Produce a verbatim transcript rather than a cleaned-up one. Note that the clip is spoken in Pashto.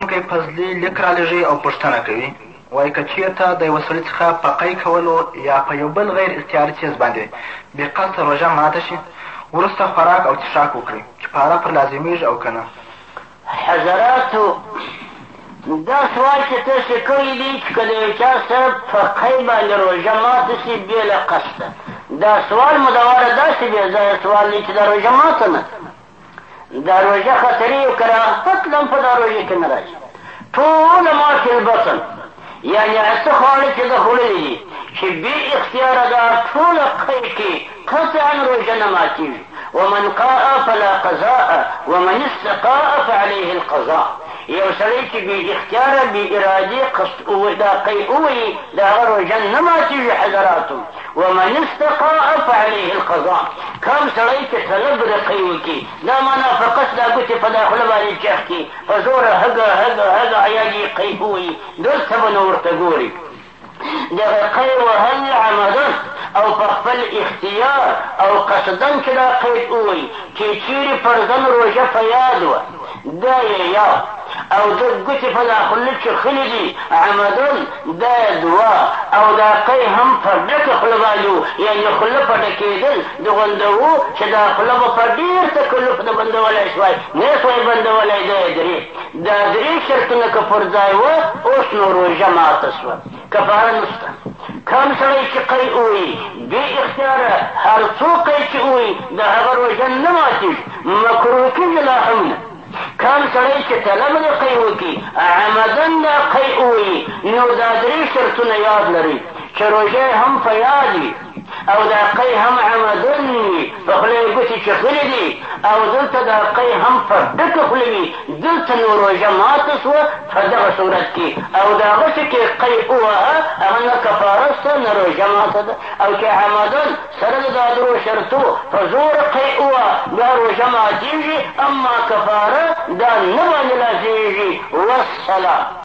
کوي فضلي لیک رالېږي او پوښتنه کوي، وایي که چېرته د یوه سړي څخه په قی کولو یا په یو بل غیر اختیاري څیز باندې بې قصده روژه ماته شي، وروسته خوراک او څښاک وکړي، کفاره پر لازمیږي او که نه؟ حضراتو دا سوال چې تاسې کړی دی چې که د یو چا سره په قی باندې روژه ماته شي بې له قصده، دا سوال مدواره داسې بې ځایه سوال دی چې دا روژه ماته نه دا روژه خطري او کراهت هم په دا روژه کې نه راځي. ټوله ما فی البطن یعنې هسه خواړه چې ده خوړلي دي چې بې اختیاره دا ټوله قی کې قطعا روژه نه ماتېږي. ومن قاء فلا قضاء ومن استقاء فعليه القضاء. یو سړی چې بې اختیاره بې ارادې قصد دا قی ووایي د هغه روژه نه ماتېږي حضراتو. ومن استقاء فعليه القضاء. کوم سړی چې طلب د قی وکړي دا معنا فقط دا ګوتې په دا خوله باندې چخ کړي په زوره هګه هګه هګه عیال یې قی ووایي دلته به نه ورته ګوري. دغه قی وهل عمدن او په خپل اختیار او قصدن چې دا قید ووایي چې چیرې فرضن روژه په یاد وه دا یې یاد او د ګوتې په دا خوله چخلي دي عمدن دا یې دوه او دا قی هم په ډکه خوله باندې و یعنې خوله په ډکېدل د غونده و چې دا خوله به په ډېر تکلف نه بندولی شوی نه سوی بندولی دا یې درې دا درې شرطونه که پر ځای وه اوس نو روژه ماته شوه کفاره نشته. کوم سړی چې قی ووایي بې اختیاره هر څو قی چې ووایي د هغه روژه نه ماتېږي مکروه کېږي لا هم نه. کوم سړی چې طلب د قی وکړي عمدن دا قی ووایي نو دا درې شرطونه یاد لري چې روژه هم په یاد وي او دا قی هم عمدن وي په خوله یې ګوتې چخلي دي او دلته دا قی هم په ډکه خوله وي دلته نو روژه ماته شوه په دغه صورت کې او د هغه څه کې قی ووهه هغه نه کفاره شته نه روژه ماته ده او چې عمدن سره د دا درو شرطو په زوره قی ووهه دا روژه ماتېږي اما کفاره دا نه باندې لازمیږي والسلام.